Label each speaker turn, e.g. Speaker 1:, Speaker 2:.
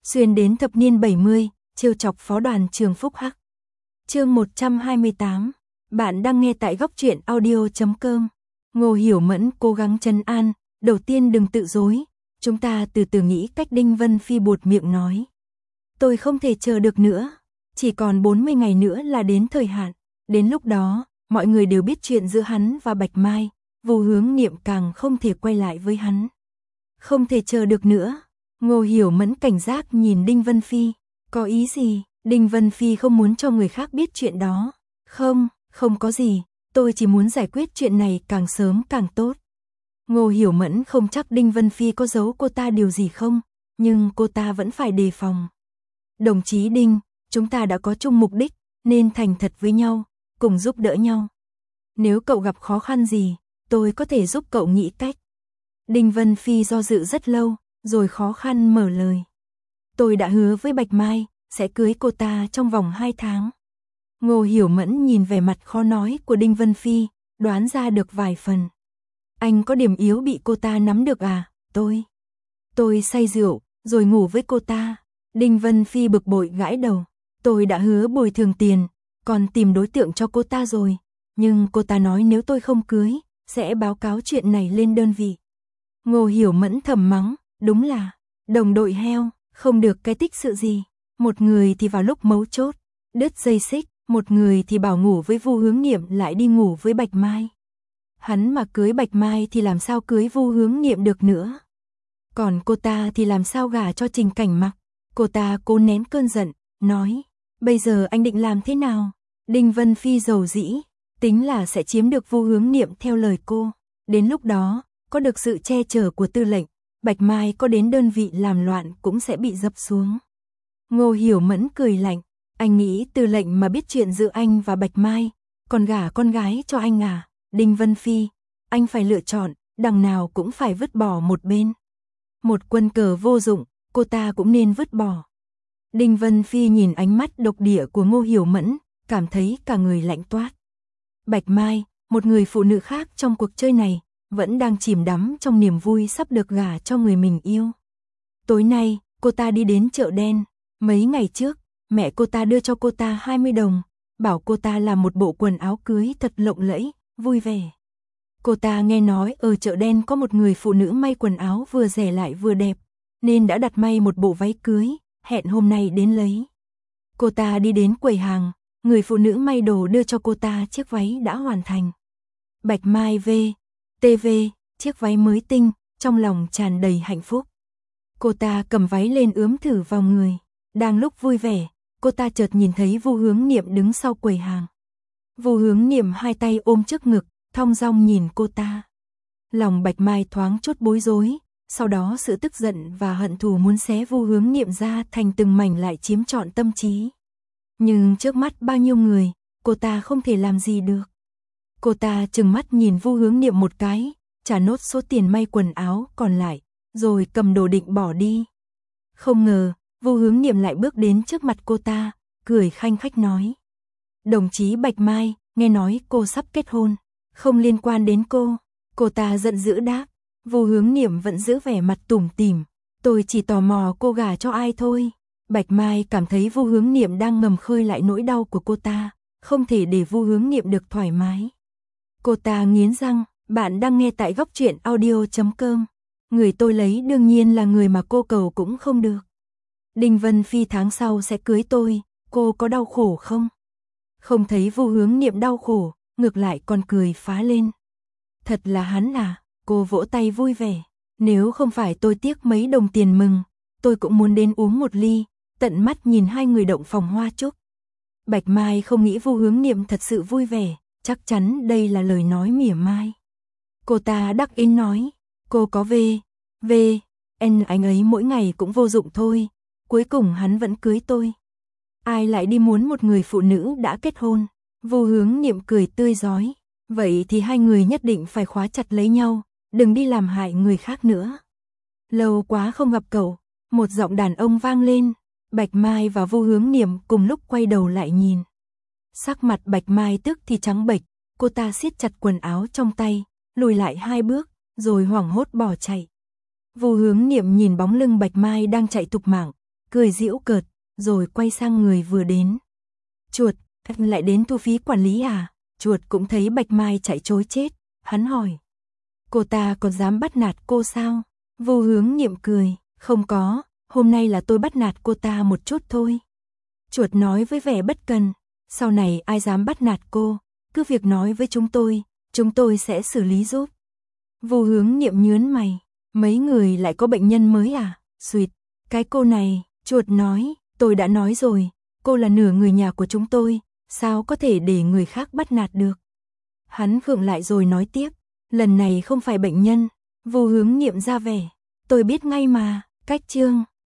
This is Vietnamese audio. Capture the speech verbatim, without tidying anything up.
Speaker 1: xuyên đến thập niên bảy mươi, trêu chọc phó đoàn trường Phúc Hắc. Chương một trăm hai mươi tám. Bạn đang nghe tại góc truyện audio chấm com. Ngô Hiểu Mẫn cố gắng trấn an, đầu tiên đừng tự dối, chúng ta từ từ nghĩ cách. Đinh Vân Phi buột miệng nói. Tôi không thể chờ được nữa, chỉ còn bốn mươi ngày nữa là đến thời hạn, đến lúc đó, mọi người đều biết chuyện giữa hắn và Bạch Mai, Vu Hướng Niệm càng không thể quay lại với hắn. Không thể chờ được nữa. Ngô Hiểu Mẫn cảnh giác nhìn Đinh Vân Phi, có ý gì? Đinh Vân Phi không muốn cho người khác biết chuyện đó. Không, không có gì, tôi chỉ muốn giải quyết chuyện này càng sớm càng tốt. Ngô Hiểu Mẫn không chắc Đinh Vân Phi có giấu cô ta điều gì không, nhưng cô ta vẫn phải đề phòng. Đồng chí Đinh, chúng ta đã có chung mục đích, nên thành thật với nhau, cùng giúp đỡ nhau. Nếu cậu gặp khó khăn gì, tôi có thể giúp cậu nghĩ cách. Đinh Vân Phi do dự rất lâu, rồi khó khăn mở lời. Tôi đã hứa với Bạch Mai, sẽ cưới cô ta trong vòng hai tháng. Ngô Hiểu Mẫn nhìn vẻ mặt khó nói của Đinh Vân Phi, đoán ra được vài phần. Anh có điểm yếu bị cô ta nắm được à? Tôi. Tôi say rượu, rồi ngủ với cô ta. Đinh Vân Phi bực bội gãi đầu. Tôi đã hứa bồi thường tiền, còn tìm đối tượng cho cô ta rồi. Nhưng cô ta nói nếu tôi không cưới, sẽ báo cáo chuyện này lên đơn vị. Ngô Hiểu Mẫn thầm mắng, đúng là đồng đội heo, không được cái tích sự gì. Một người thì vào lúc mấu chốt, đứt dây xích, một người thì bảo ngủ với Vu Hướng Niệm lại đi ngủ với Bạch Mai. Hắn mà cưới Bạch Mai thì làm sao cưới Vu Hướng Niệm được nữa. Còn cô ta thì làm sao gả cho Trình Cảnh Mặc. Cô ta cố nén cơn giận, nói, bây giờ anh định làm thế nào? Đinh Vân Phi dầu dĩ, tính là sẽ chiếm được Vu Hướng Niệm theo lời cô. Đến lúc đó, có được sự che chở của tư lệnh, Bạch Mai có đến đơn vị làm loạn cũng sẽ bị dập xuống. Ngô Hiểu Mẫn cười lạnh, anh nghĩ tư lệnh mà biết chuyện giữa anh và Bạch Mai, còn gả con gái cho anh à? Đinh Vân Phi, anh phải lựa chọn, đằng nào cũng phải vứt bỏ một bên. Một quân cờ vô dụng, cô ta cũng nên vứt bỏ. Đinh Vân Phi nhìn ánh mắt độc địa của Ngô Hiểu Mẫn, cảm thấy cả người lạnh toát. Bạch Mai, một người phụ nữ khác trong cuộc chơi này, vẫn đang chìm đắm trong niềm vui sắp được gả cho người mình yêu. Tối nay, cô ta đi đến chợ đen. Mấy ngày trước, mẹ cô ta đưa cho cô ta hai mươi đồng, bảo cô ta làm một bộ quần áo cưới thật lộng lẫy, vui vẻ. Cô ta nghe nói ở chợ đen có một người phụ nữ may quần áo vừa rẻ lại vừa đẹp, nên đã đặt may một bộ váy cưới, hẹn hôm nay đến lấy. Cô ta đi đến quầy hàng, người phụ nữ may đồ đưa cho cô ta chiếc váy đã hoàn thành. Bạch Mai V, tê vê, chiếc váy mới tinh, trong lòng tràn đầy hạnh phúc. Cô ta cầm váy lên ướm thử vào người. Đang lúc vui vẻ, cô ta chợt nhìn thấy Vu Hướng Niệm đứng sau quầy hàng. Vu Hướng Niệm hai tay ôm trước ngực, thong dong nhìn cô ta. Lòng Bạch Mai thoáng chút bối rối, sau đó sự tức giận và hận thù muốn xé Vu Hướng Niệm ra thành từng mảnh lại chiếm trọn tâm trí. Nhưng trước mắt bao nhiêu người, cô ta không thể làm gì được. Cô ta trừng mắt nhìn Vu Hướng Niệm một cái, trả nốt số tiền may quần áo còn lại, rồi cầm đồ định bỏ đi. Không ngờ, Vu Hướng Niệm lại bước đến trước mặt cô ta, cười khanh khách nói. Đồng chí Bạch Mai, nghe nói cô sắp kết hôn, không liên quan đến cô. Cô ta giận dữ đáp. Vu Hướng Niệm vẫn giữ vẻ mặt tủm tỉm. Tôi chỉ tò mò cô gả cho ai thôi. Bạch Mai cảm thấy Vu Hướng Niệm đang ngầm khơi lại nỗi đau của cô ta, không thể để Vu Hướng Niệm được thoải mái. Cô ta nghiến răng, bạn đang nghe tại góc truyện audio chấm com. Người tôi lấy đương nhiên là người mà cô cầu cũng không được. Đinh Vân Phi tháng sau sẽ cưới tôi, cô có đau khổ không? Không thấy Vu Hướng Niệm đau khổ, ngược lại còn cười phá lên. Thật là hắn à, cô vỗ tay vui vẻ. Nếu không phải tôi tiếc mấy đồng tiền mừng, tôi cũng muốn đến uống một ly, tận mắt nhìn hai người động phòng hoa chúc. Bạch Mai không nghĩ Vu Hướng Niệm thật sự vui vẻ, chắc chắn đây là lời nói mỉa mai. Cô ta đắc ý nói, cô có về, về, en anh ấy mỗi ngày cũng vô dụng thôi, cuối cùng hắn vẫn cưới tôi. Ai lại đi muốn một người phụ nữ đã kết hôn? Vu Hướng Niệm cười tươi rói, vậy thì hai người nhất định phải khóa chặt lấy nhau, đừng đi làm hại người khác nữa. Lâu quá không gặp cậu, một giọng đàn ông vang lên. Bạch Mai và Vu Hướng Niệm cùng lúc quay đầu lại nhìn. Sắc mặt Bạch Mai tức thì trắng bệch, cô ta siết chặt quần áo trong tay, lùi lại hai bước, rồi hoảng hốt bỏ chạy. Vu Hướng Niệm nhìn bóng lưng Bạch Mai đang chạy thục mạng, cười giễu cợt, rồi quay sang người vừa đến. Chuột, lại đến thu phí quản lý à? Chuột cũng thấy Bạch Mai chạy trối chết, hắn hỏi. Cô ta còn dám bắt nạt cô sao? Vô Hướng Nhiệm cười, không có, hôm nay là tôi bắt nạt cô ta một chút thôi. Chuột nói với vẻ bất cần, sau này ai dám bắt nạt cô, cứ việc nói với chúng tôi, chúng tôi sẽ xử lý giúp. Vô Hướng Nhiệm nhớn mày, mấy người lại có bệnh nhân mới à? Xuyệt, cái cô này, Chuột nói, tôi đã nói rồi, cô là nửa người nhà của chúng tôi, sao có thể để người khác bắt nạt được. Hắn khựng lại rồi nói tiếp, lần này không phải bệnh nhân. Vô Hướng Nhiệm ra vẻ, tôi biết ngay mà, cách Trương.